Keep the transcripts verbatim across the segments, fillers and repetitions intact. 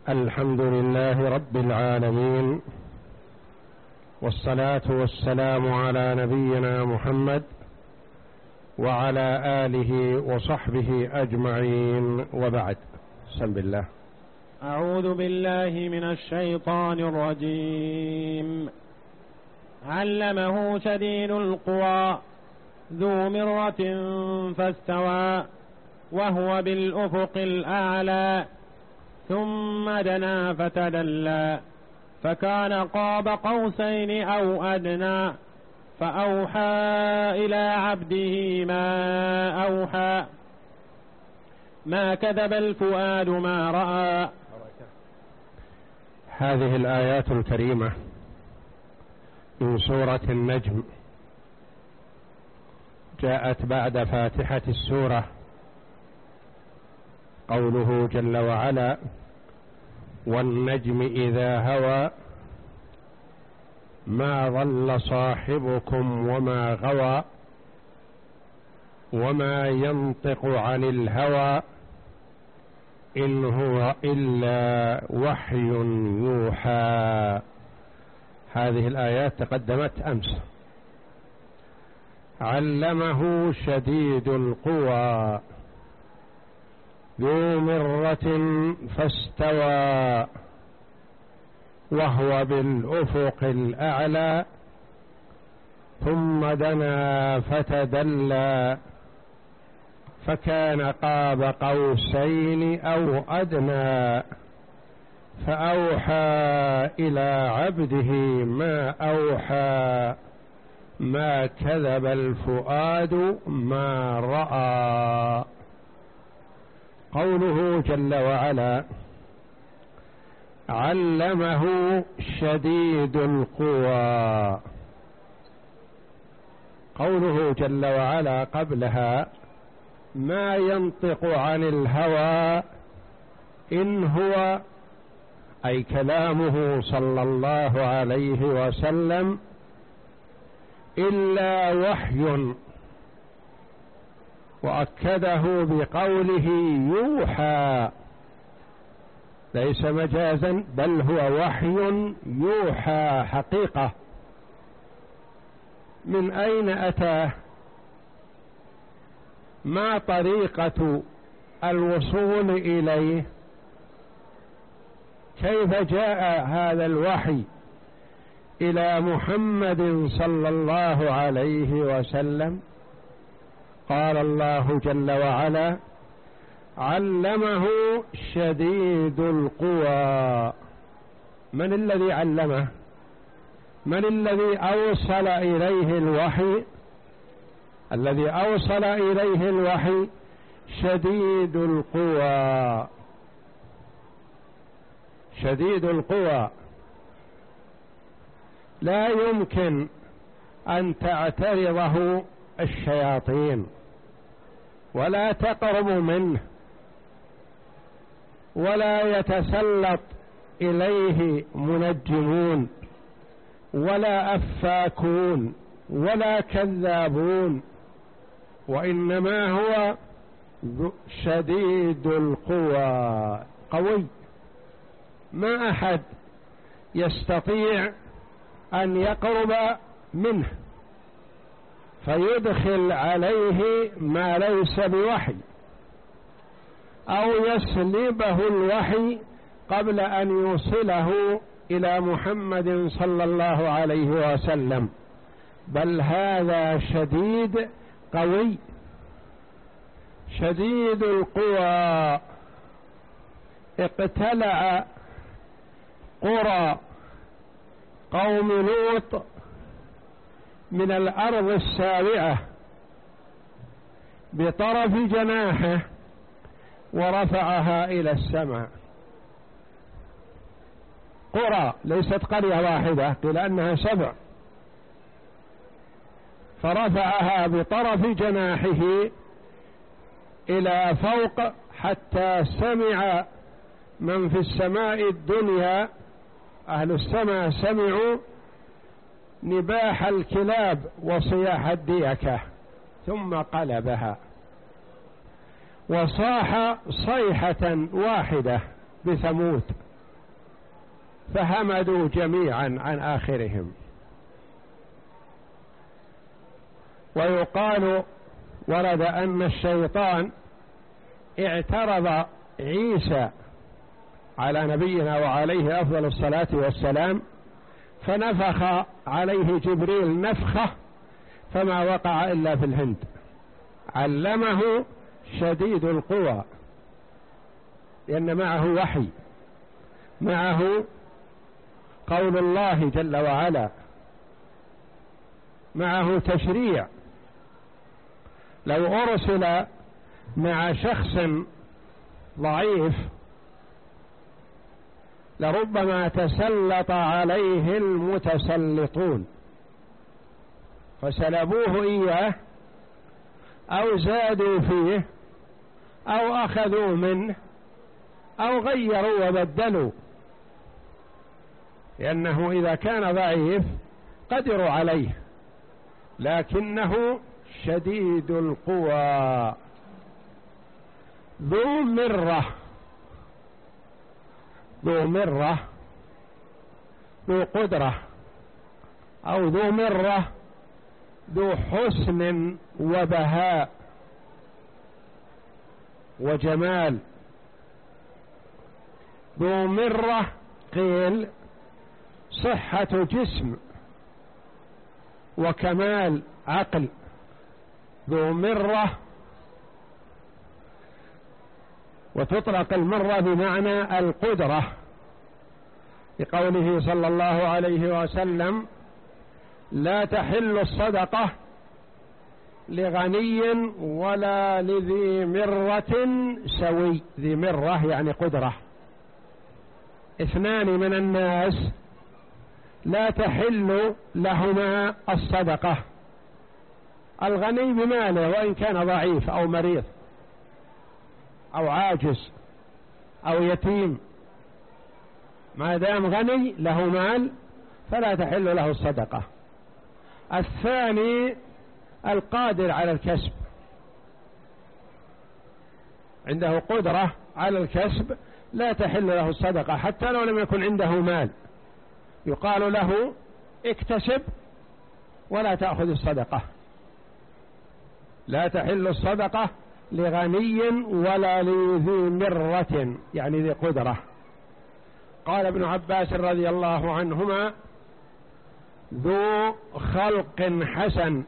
الحمد لله رب العالمين، والصلاة والسلام على نبينا محمد وعلى آله وصحبه أجمعين، وبعد. بسم الله. أعوذ بالله من الشيطان الرجيم. علمه شديد القوى ذو مرة فاستوى وهو بالأفق الأعلى ثم دنا فتدلى فكان قاب قوسين أو أدنى فأوحى إلى عبده ما أوحى ما كذب الفؤاد ما رأى. هذه الآيات الكريمة من سورة النجم جاءت بعد فاتحة السورة، قوله جل وعلا: والنجم إذا هوى ما ضل صاحبكم وما غوى وما ينطق عن الهوى إن هو إلا وحي يوحى. هذه الآيات تقدمت أمس. علمه شديد القوى ذو مرة فاستوى وهو بالأفق الأعلى ثم دنا فتدلى فكان قاب قوسين أو أدنى فأوحى إلى عبده ما أوحى ما كذب الفؤاد ما رأى. قوله جل وعلا: علمه شديد القوى. قوله جل وعلا قبلها: ما ينطق عن الهوى إن هو، أي كلامه صلى الله عليه وسلم، إلا وحي، وأكده بقوله يوحى، ليس مجازا بل هو وحي يوحى حقيقة. من أين أتاه؟ ما طريقة الوصول إليه؟ كيف جاء هذا الوحي إلى محمد صلى الله عليه وسلم؟ قال الله جل وعلا: علمه شديد القوى. من الذي علمه؟ من الذي أوصل إليه الوحي؟ الذي أوصل إليه الوحي شديد القوى. شديد القوى لا يمكن أن تعترضه الشياطين ولا تقرب منه ولا يتسلط إليه منجمون ولا أفاكون ولا كذابون، وإنما هو شديد القوى، قوي، ما أحد يستطيع أن يقرب منه فيدخل عليه ما ليس بوحي أو يسلبه الوحي قبل أن يوصله إلى محمد صلى الله عليه وسلم، بل هذا شديد قوي شديد القوى. اقتلع قرى قوم لوط من الأرض السابعة بطرف جناحه ورفعها إلى السماء. قرى، ليست قرية واحدة، لأنها سبع، فرفعها بطرف جناحه إلى فوق حتى سمع من في السماء الدنيا، أهل السماء سمعوا نباح الكلاب وصياح الديكة، ثم قلبها وصاح صيحة واحدة بثمود فهمدوا جميعا عن آخرهم. ويقال ورد أن الشيطان اعترض عيسى على نبينا وعليه أفضل الصلاة والسلام، فنفخ عليه جبريل نفخة فما وقع إلا في الهند. علمه شديد القوى، لأن معه وحي، معه قول الله جل وعلا، معه تشريع. لو أرسل مع شخص ضعيف لربما تسلط عليه المتسلطون فسلبوه إياه أو زادوا فيه أو أخذوا منه أو غيروا وبدلوا، لأنه إذا كان ضعيف قدروا عليه، لكنه شديد القوى ذو مرة. ذو مرة ذو قدرة، أو ذو مرة ذو حسن وبهاء وجمال. ذو مرة قيل صحة جسم وكمال عقل. ذو مرة، وتطلق المرة بمعنى القدرة، لقوله صلى الله عليه وسلم: لا تحل الصدقة لغني ولا لذي مرة سوي. ذي مرة يعني قدرة. اثنان من الناس لا تحل لهما الصدقة: الغني بماله وإن كان ضعيف أو مريض أو عاجز أو يتيم، ما دام غني له مال فلا تحل له الصدقة. الثاني القادر على الكسب، عنده قدرة على الكسب لا تحل له الصدقة حتى لو لم يكن عنده مال، يقال له اكتسب ولا تأخذ الصدقة. لا تحل الصدقة لغني ولا لذي مرة يعني ذي قدرة. قال ابن عباس رضي الله عنهما: ذو خلق حسن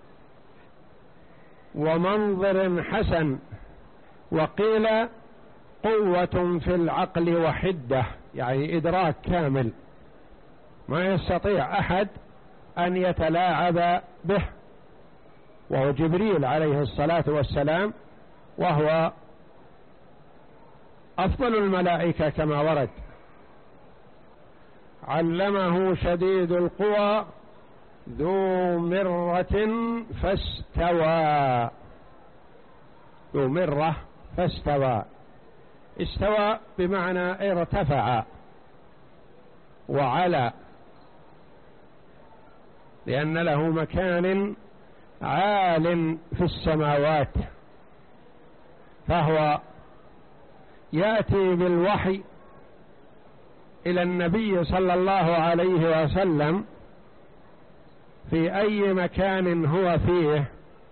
ومنظر حسن، وقيل قوة في العقل وحدة، يعني إدراك كامل ما يستطيع أحد أن يتلاعب به، وهو جبريل عليه الصلاة والسلام، وهو أفضل الملائكة كما ورد. علمه شديد القوى ذو مرة فاستوى. ذو مرة فاستوى، استوى بمعنى ارتفع وعلى، لأن له مكان عال في السماوات، فهو يأتي بالوحي إلى النبي صلى الله عليه وسلم في أي مكان هو فيه،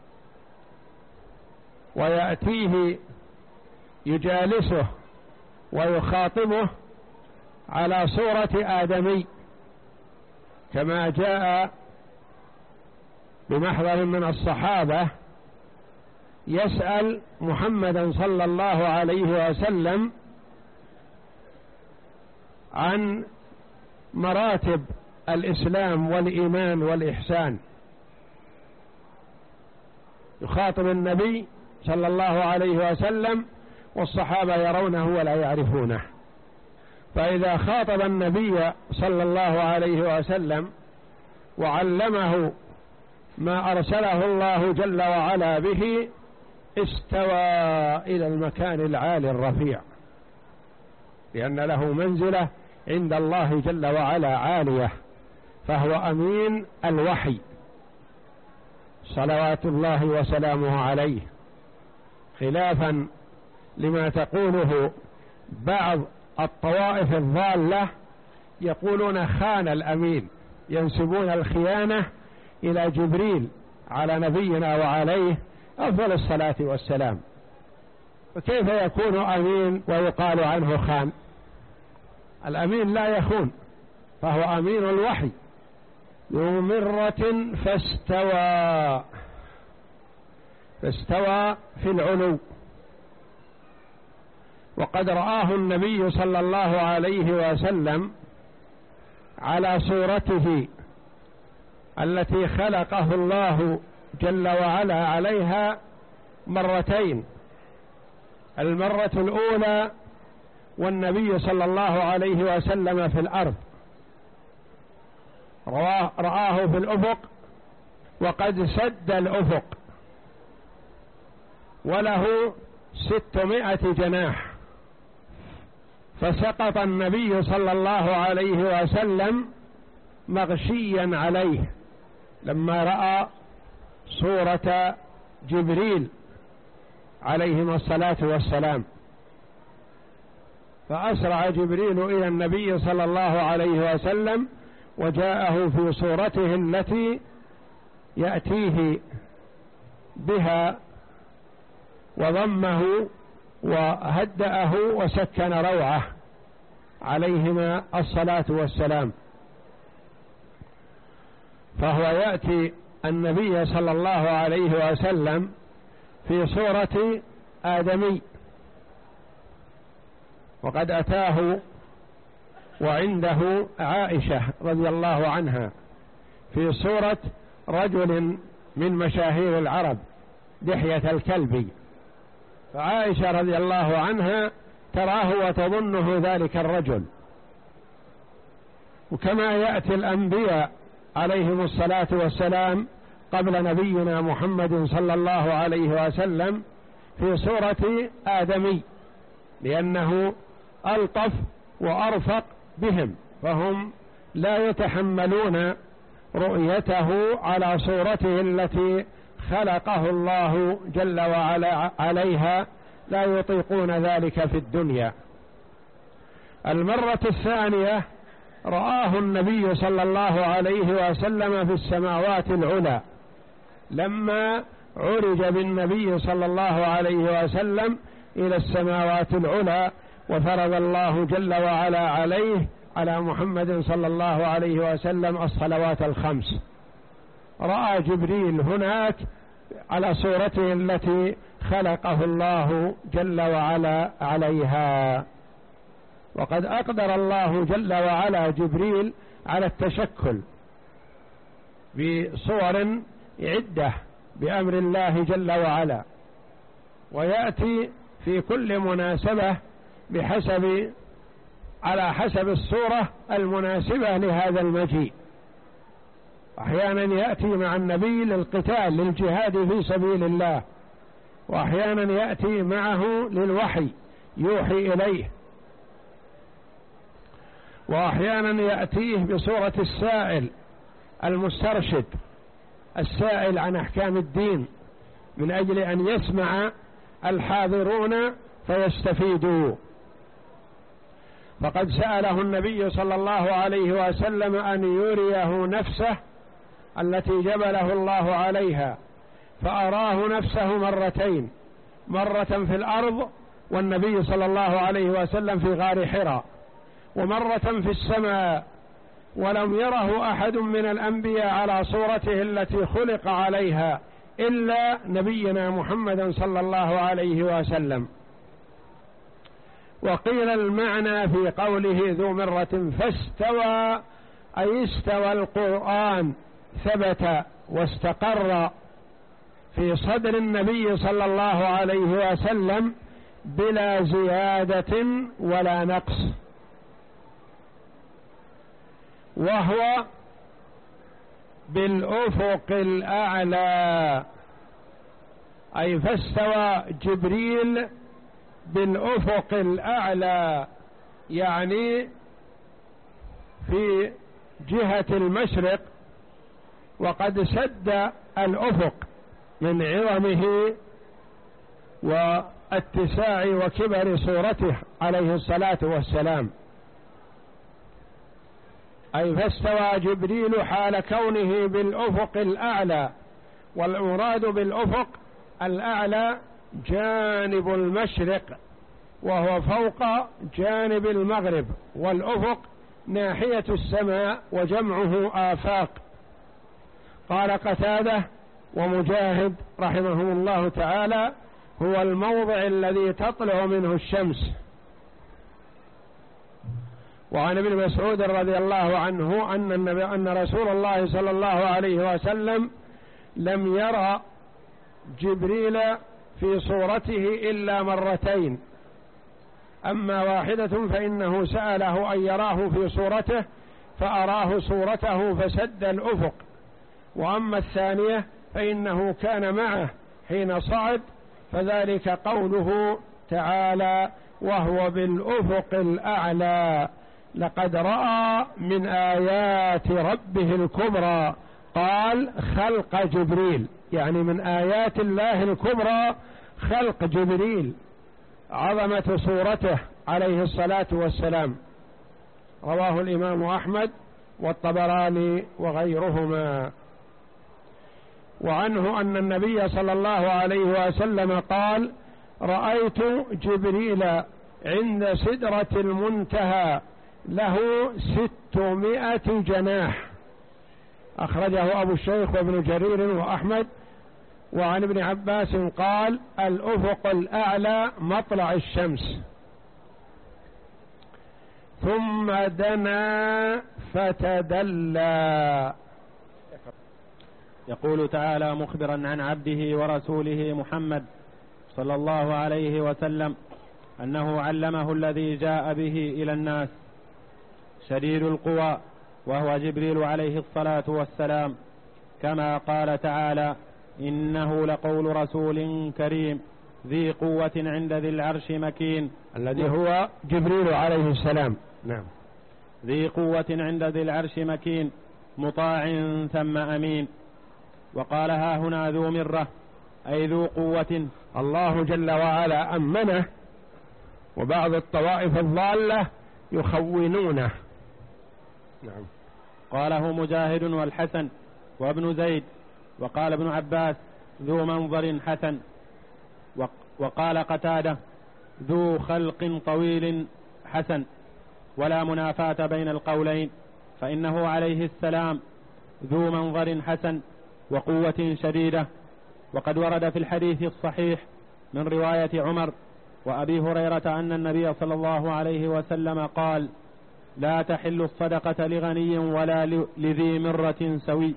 ويأتيه يجالسه ويخاطبه على صورة آدمي، كما جاء بمحضر من الصحابة يسأل محمدا صلى الله عليه وسلم عن مراتب الإسلام والإيمان والإحسان، يخاطب النبي صلى الله عليه وسلم والصحابة يرونه ولا يعرفونه، فإذا خاطب النبي صلى الله عليه وسلم وعلمه ما أرسله الله جل وعلا به استوى إلى المكان العالي الرفيع، لأن له منزلة عند الله جل وعلا عالية، فهو أمين الوحي صلوات الله وسلامه عليه، خلافا لما تقوله بعض الطوائف الضالة يقولون خان الأمين، ينسبون الخيانة إلى جبريل على نبينا وعليه أفضل الصلاة والسلام، فكيف يكون أمين ويقال عنه خان؟ الأمين لا يخون، فهو أمين الوحي. ذو مرة فاستوى، فاستوى في العلو، وقد رآه النبي صلى الله عليه وسلم على صورته التي خلقه الله جل وعلا عليها مرتين، المرة الأولى والنبي صلى الله عليه وسلم في الأرض، رآه في الأفق وقد سد الأفق وله ستمائة جناح، فسقط النبي صلى الله عليه وسلم مغشيا عليه لما رأى صورة جبريل عليهما الصلاة والسلام، فأسرع جبريل إلى النبي صلى الله عليه وسلم وجاءه في صورته التي يأتيه بها وضمه وهدأه وسكن روعه عليهما الصلاة والسلام. فهو يأتي النبي صلى الله عليه وسلم في صورة آدمي، وقد أتاه وعنده عائشة رضي الله عنها في صورة رجل من مشاهير العرب دحية الكلبي، فعائشة رضي الله عنها تراه وتظنه ذلك الرجل. وكما يأتي الأنبياء عليهم الصلاة والسلام قبل نبينا محمد صلى الله عليه وسلم في صورة آدمي، لأنه ألطف وأرفق بهم، فهم لا يتحملون رؤيته على صورته التي خلقه الله جل وعلا عليها، لا يطيقون ذلك في الدنيا. المرة الثانية رآه النبي صلى الله عليه وسلم في السماوات العلى، لما عرج بالنبي صلى الله عليه وسلم إلى السماوات العلى وفرض الله جل وعلا عليه على محمد صلى الله عليه وسلم الصلوات الخمس، رأى جبريل هناك على صورته التي خلقه الله جل وعلا عليها. وقد أقدر الله جل وعلا جبريل على التشكل بصور عدة بأمر الله جل وعلا، ويأتي في كل مناسبة بحسب على حسب الصورة المناسبة لهذا المجيء. أحيانا يأتي مع النبي للقتال للجهاد في سبيل الله، وأحيانا يأتي معه للوحي يوحي إليه، وأحيانا يأتيه بصورة السائل المسترشد السائل عن أحكام الدين من أجل أن يسمع الحاضرون فيستفيدوا. فقد سأله النبي صلى الله عليه وسلم أن يريه نفسه التي جبله الله عليها، فأراه نفسه مرتين، مرة في الأرض والنبي صلى الله عليه وسلم في غار حراء، ومرة في السماء، ولم يره أحد من الأنبياء على صورته التي خلق عليها إلا نبينا محمد صلى الله عليه وسلم. وقيل المعنى في قوله ذو مرة فاستوى أي استوى القرآن، ثبت واستقر في صدر النبي صلى الله عليه وسلم بلا زيادة ولا نقص، وهو بالأفق الأعلى، أي فاستوى جبريل بالأفق الأعلى، يعني في جهة المشرق، وقد سد الأفق من عظمه واتساع وكبر صورته عليه الصلاة والسلام. أي فاستوى جبريل حال كونه بالأفق الأعلى، والمراد بالأفق الأعلى جانب المشرق وهو فوق جانب المغرب، والأفق ناحية السماء وجمعه آفاق. قال قتادة ومجاهد رحمهم الله تعالى: هو الموضع الذي تطلع منه الشمس. وعن ابن مسعود رضي الله عنه أن النبي أن رسول الله صلى الله عليه وسلم لم يرى جبريل في صورته إلا مرتين، أما واحدة فإنه سأله أن يراه في صورته فأراه صورته فسد الأفق، وأما الثانية فإنه كان معه حين صعد، فذلك قوله تعالى: وهو بالأفق الأعلى. لقد رأى من آيات ربه الكبرى، قال خلق جبريل، يعني من آيات الله الكبرى خلق جبريل، عظمة صورته عليه الصلاة والسلام. رواه الإمام أحمد والطبراني وغيرهما. وعنه أن النبي صلى الله عليه وسلم قال: رأيت جبريل عند سدرة المنتهى له ستمائة جناح. أخرجه أبو الشيخ وابن جرير وأحمد. وعن ابن عباس قال: الأفق الأعلى مطلع الشمس. ثم دنا فتدلى. يقول تعالى مخبرا عن عبده ورسوله محمد صلى الله عليه وسلم أنه علمه الذي جاء به إلى الناس شديد القوى، وهو جبريل عليه الصلاة والسلام، كما قال تعالى: إنه لقول رسول كريم ذي قوة عند ذي العرش مكين، الذي هو جبريل عليه السلام. نعم. ذي قوة عند ذي العرش مكين مطاع ثم أمين. وقال: ها هنا ذو مرة، أي ذو قوة. الله جل وعلا أمنه، وبعض الطوائف الضالة يخونونه. نعم. قاله مجاهد والحسن وابن زيد. وقال ابن عباس: ذو منظر حسن. وقال قتادة: ذو خلق طويل حسن. ولا منافاة بين القولين، فإنه عليه السلام ذو منظر حسن وقوة شديدة. وقد ورد في الحديث الصحيح من رواية عمر وأبي هريرة أن النبي صلى الله عليه وسلم قال: لا تحل الصدقة لغني ولا لذي مرة سوي.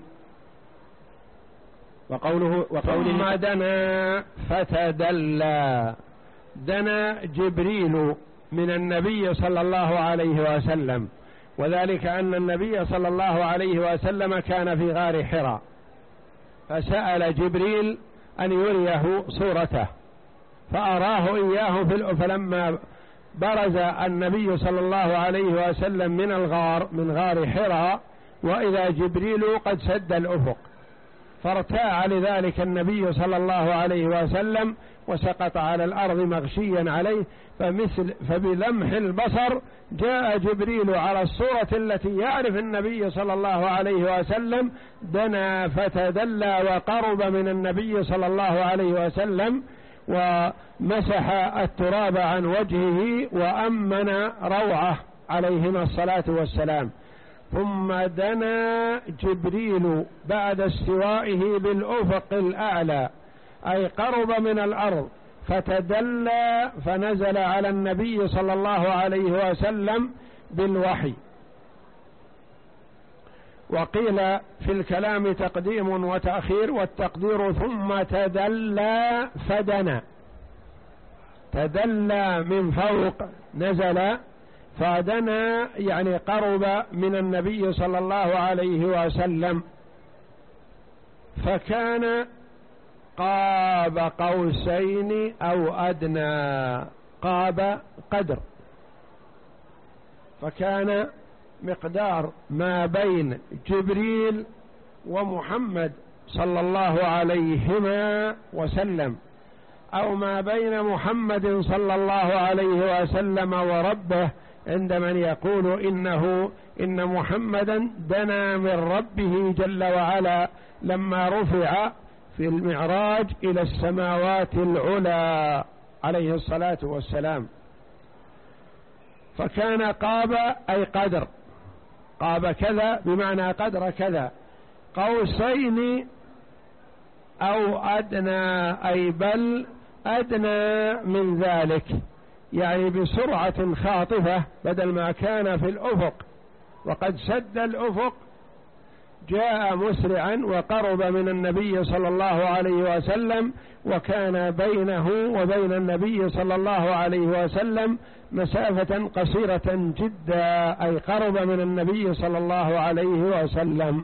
وقوله, وقوله ثم دنا فتدلى. دنا جبريل من النبي صلى الله عليه وسلم، وذلك أن النبي صلى الله عليه وسلم كان في غار حراء، فسأل جبريل أن يريه صورته فأراه إياه، فلما برز النبي صلى الله عليه وسلم من الغار من غار حراء وإذا جبريل قد سد الأفق، فارتاع لذلك النبي صلى الله عليه وسلم وسقط على الأرض مغشيا عليه، فمثل فبلمح البصر جاء جبريل على الصورة التي يعرف النبي صلى الله عليه وسلم، دنا فتدلى وقرب من النبي صلى الله عليه وسلم ومسح التراب عن وجهه وأمن روعه عليهما الصلاة والسلام. ثم دنا جبريل بعد استوائه بالأفق الأعلى، أي قرب من الأرض، فتدلى فنزل على النبي صلى الله عليه وسلم بالوحي. وقيل في الكلام تقديم وتأخير، والتقدير ثم تدلى فدنا. تدلى من فوق نزل، فدنا يعني قرب من النبي صلى الله عليه وسلم، فكان قاب قوسين أو أدنى. قاب قدر، فكان مقدار ما بين جبريل ومحمد صلى الله عليهما وسلم، أو ما بين محمد صلى الله عليه وسلم وربه عند من يقول إنه إن محمدا دنا من ربه جل وعلا لما رفع في المعراج إلى السماوات العلى عليه الصلاة والسلام. فكان قاب أي قدر، قاب كذا بمعنى قدر كذا، قوسين أو أدنى أي بل أدنى من ذلك، يعني بسرعة خاطفة، بدل ما كان في الأفق وقد سد الأفق جاء مسرعا وقرب من النبي صلى الله عليه وسلم، وكان بينه وبين النبي صلى الله عليه وسلم مسافة قصيرة جدا، أي قرب من النبي صلى الله عليه وسلم.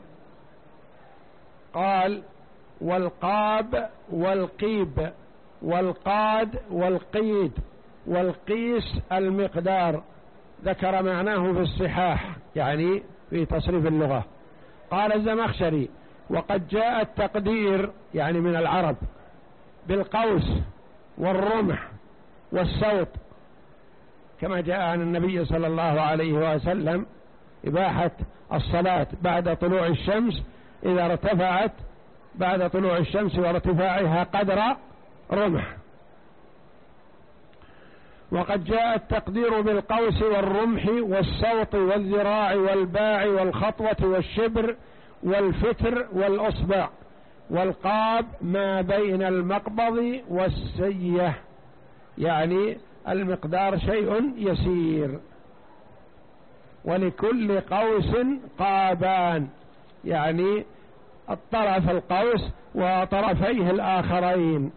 قال والقاب والقيب والقاد والقيد والقيس المقدار، ذكر معناه في الصحاح يعني في تصريف اللغة. قال الزمخشري وقد جاء التقدير يعني من العرب بالقوس والرمح والسوط، كما جاء عن النبي صلى الله عليه وسلم إباحة الصلاة بعد طلوع الشمس إذا ارتفعت بعد طلوع الشمس وارتفاعها قدر رمح. وقد جاء التقدير بالقوس والرمح والسوط والذراع والباع والخطوة والشبر والفتر والأصبع. والقاب ما بين المقبض والسية، يعني المقدار شيء يسير. ولكل قوس قابان، يعني الطرف القوس وطرفيه الآخرين.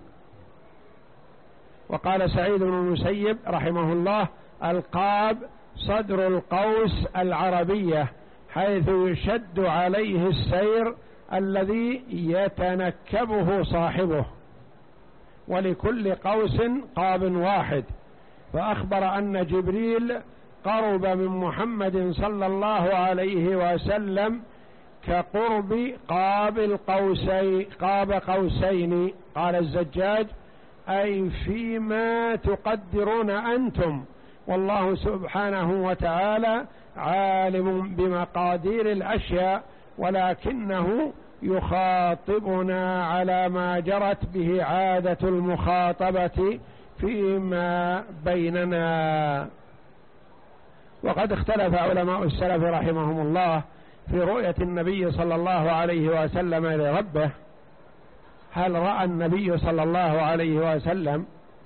وقال سعيد بن المسيب رحمه الله القاب صدر القوس العربية، حيث يشد عليه السير الذي يتنكبه صاحبه. ولكل قوس قاب واحد. فأخبر أن جبريل قرب من محمد صلى الله عليه وسلم كقرب قاب القوسين قاب قوسين. قال الزجاج أي فيما تقدرون أنتم، والله سبحانه وتعالى عالم بمقادير الأشياء، ولكنه يخاطبنا على ما جرت به عادة المخاطبة فيما بيننا. وقد اختلف علماء السلف رحمهم الله في رؤية النبي صلى الله عليه وسلم لربه. هل رأى النبي صلى الله عليه وسلم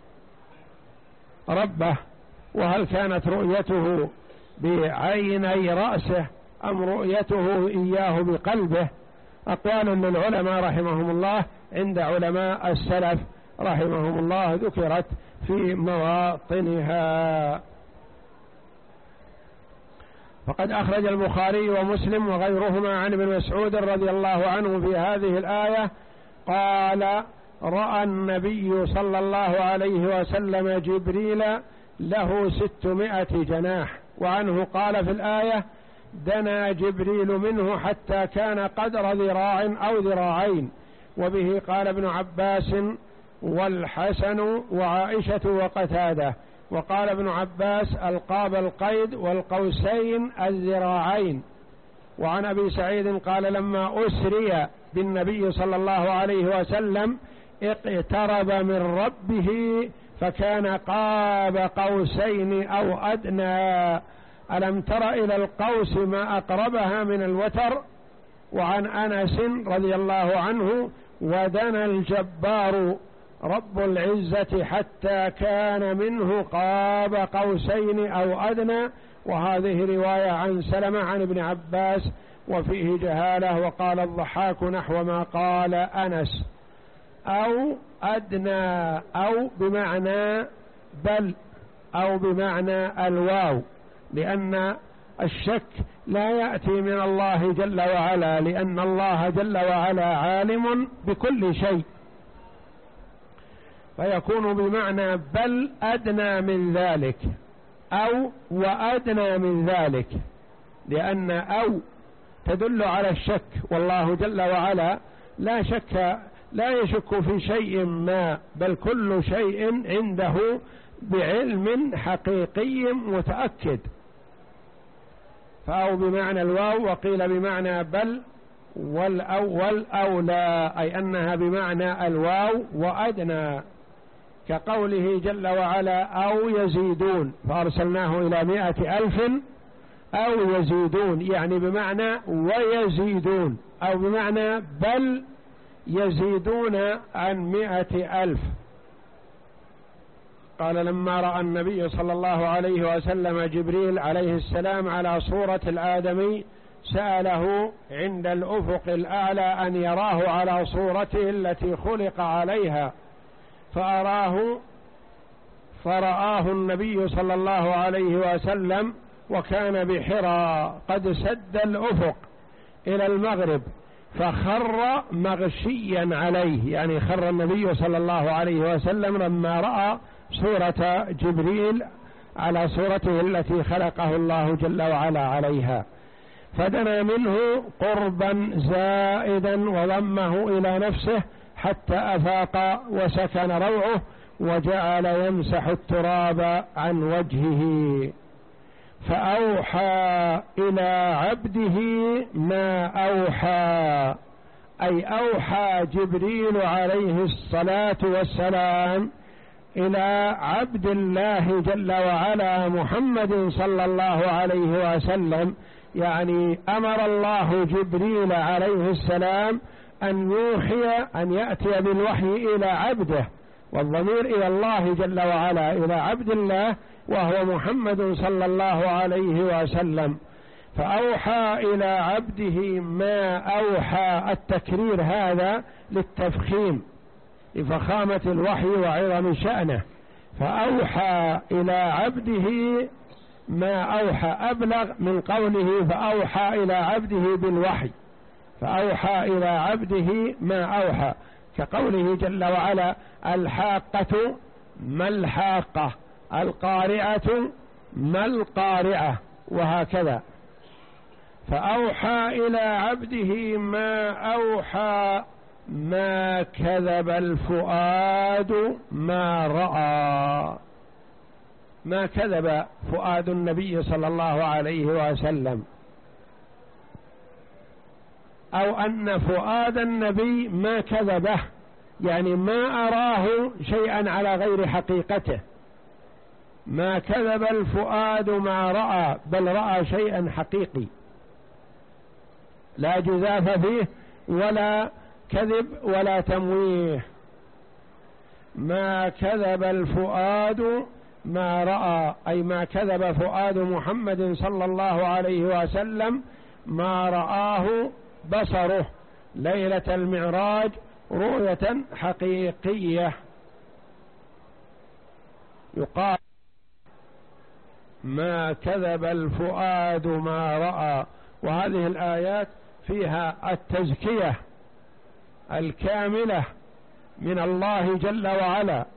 ربه؟ وهل كانت رؤيته بعيني رأسه أم رؤيته إياه بقلبه؟ أقوال للعلماء رحمهم الله عند علماء السلف رحمهم الله ذكرت في مواطنها. فقد أخرج البخاري ومسلم وغيرهما عن ابن مسعود رضي الله عنه في هذه الآية قال رأى النبي صلى الله عليه وسلم جبريل له ستمائة جناح. وعنه قال في الآية دنا جبريل منه حتى كان قدر ذراع أو ذراعين. وبه قال ابن عباس والحسن وعائشة وقتادة. وقال ابن عباس القاب القيد والقوسين الذراعين. وعن أبي سعيد قال لما أسري بالنبي صلى الله عليه وسلم اقترب من ربه فكان قاب قوسين أو أدنى. ألم تر إلى القوس ما أقربها من الوتر. وعن أنس رضي الله عنه ودنا الجبار رب العزة حتى كان منه قاب قوسين أو أدنى. وهذه رواية عن سلمة عن ابن عباس وفيه جهالة. وقال الضحاك نحو ما قال أنس أو أدنى أو بمعنى بل أو بمعنى الواو، لأن الشك لا يأتي من الله جل وعلا، لأن الله جل وعلا عالم بكل شيء، فيكون بمعنى بل أدنى من ذلك أو وأدنى من ذلك، لأن أو تدل على الشك، والله جل وعلا لا شك لا يشك في شيء ما، بل كل شيء عنده بعلم حقيقي متأكد فأو بمعنى الواو، وقيل بمعنى بل والأول أولى، أي أنها بمعنى الواو وأدنى، كقوله جل وعلا أو يزيدون فأرسلناه إلى مائة ألف أو يزيدون، يعني بمعنى ويزيدون، أو بمعنى بل يزيدون عن مائة ألف. قال لما رأى النبي صلى الله عليه وسلم جبريل عليه السلام على صورة الآدمي سأله عند الأفق الأعلى أن يراه على صورته التي خلق عليها، فأراه فرآه النبي صلى الله عليه وسلم وكان بحرى قد سد الأفق إلى المغرب، فخر مغشيا عليه، يعني خر النبي صلى الله عليه وسلم لما رأى صورة جبريل على صورته التي خلقه الله جل وعلا عليها، فدنا منه قربا زائدا وضمه إلى نفسه حتى أفاق وسكن روعه، وجعل يمسح التراب عن وجهه، فأوحى إلى عبده ما أوحى، أي أوحى جبريل عليه الصلاة والسلام إلى عبد الله جل وعلا محمد صلى الله عليه وسلم، يعني أمر الله جبريل عليه السلام أن يوحي أن يأتي بالوحي إلى عبده، والضمير إلى الله جل وعلا، إلى عبد الله وهو محمد صلى الله عليه وسلم، فأوحى إلى عبده ما أوحى. التكرير هذا للتفخيم لفخامة الوحي وعظم شأنه، فأوحى إلى عبده ما أوحى أبلغ من قوله فأوحى إلى عبده بالوحي، فأوحى إلى عبده ما أوحى، كقوله جل وعلا الحاقة ما الحاقة، القارعة ما القارعة، وهكذا. فأوحى إلى عبده ما أوحى ما كذب الفؤاد ما رأى، ما كذب فؤاد النبي صلى الله عليه وسلم، أو أن فؤاد النبي ما كذبه، يعني ما أراه شيئا على غير حقيقته، ما كذب الفؤاد ما رأى، بل رأى شيئا حقيقي لا جزاف فيه ولا كذب ولا تمويه. ما كذب الفؤاد ما رأى، أي ما كذب فؤاد محمد صلى الله عليه وسلم ما رآه بصره ليلة المعراج رؤية حقيقية. يقال ما كذب الفؤاد ما رأى. وهذه الآيات فيها التزكية الكاملة من الله جل وعلا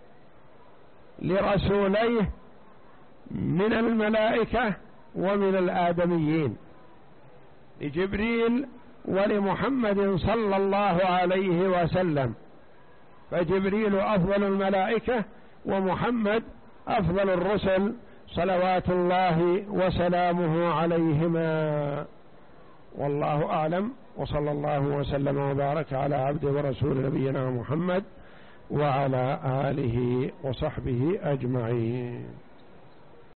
لرسوليه من الملائكة ومن الآدميين، لجبريل ولمحمد صلى الله عليه وسلم، فجبريل أفضل الملائكة ومحمد أفضل الرسل صلوات الله وسلامه عليهما. والله أعلم، وصلى الله وسلم وبارك على عبده ورسول نبينا محمد وعلى آله وصحبه أجمعين.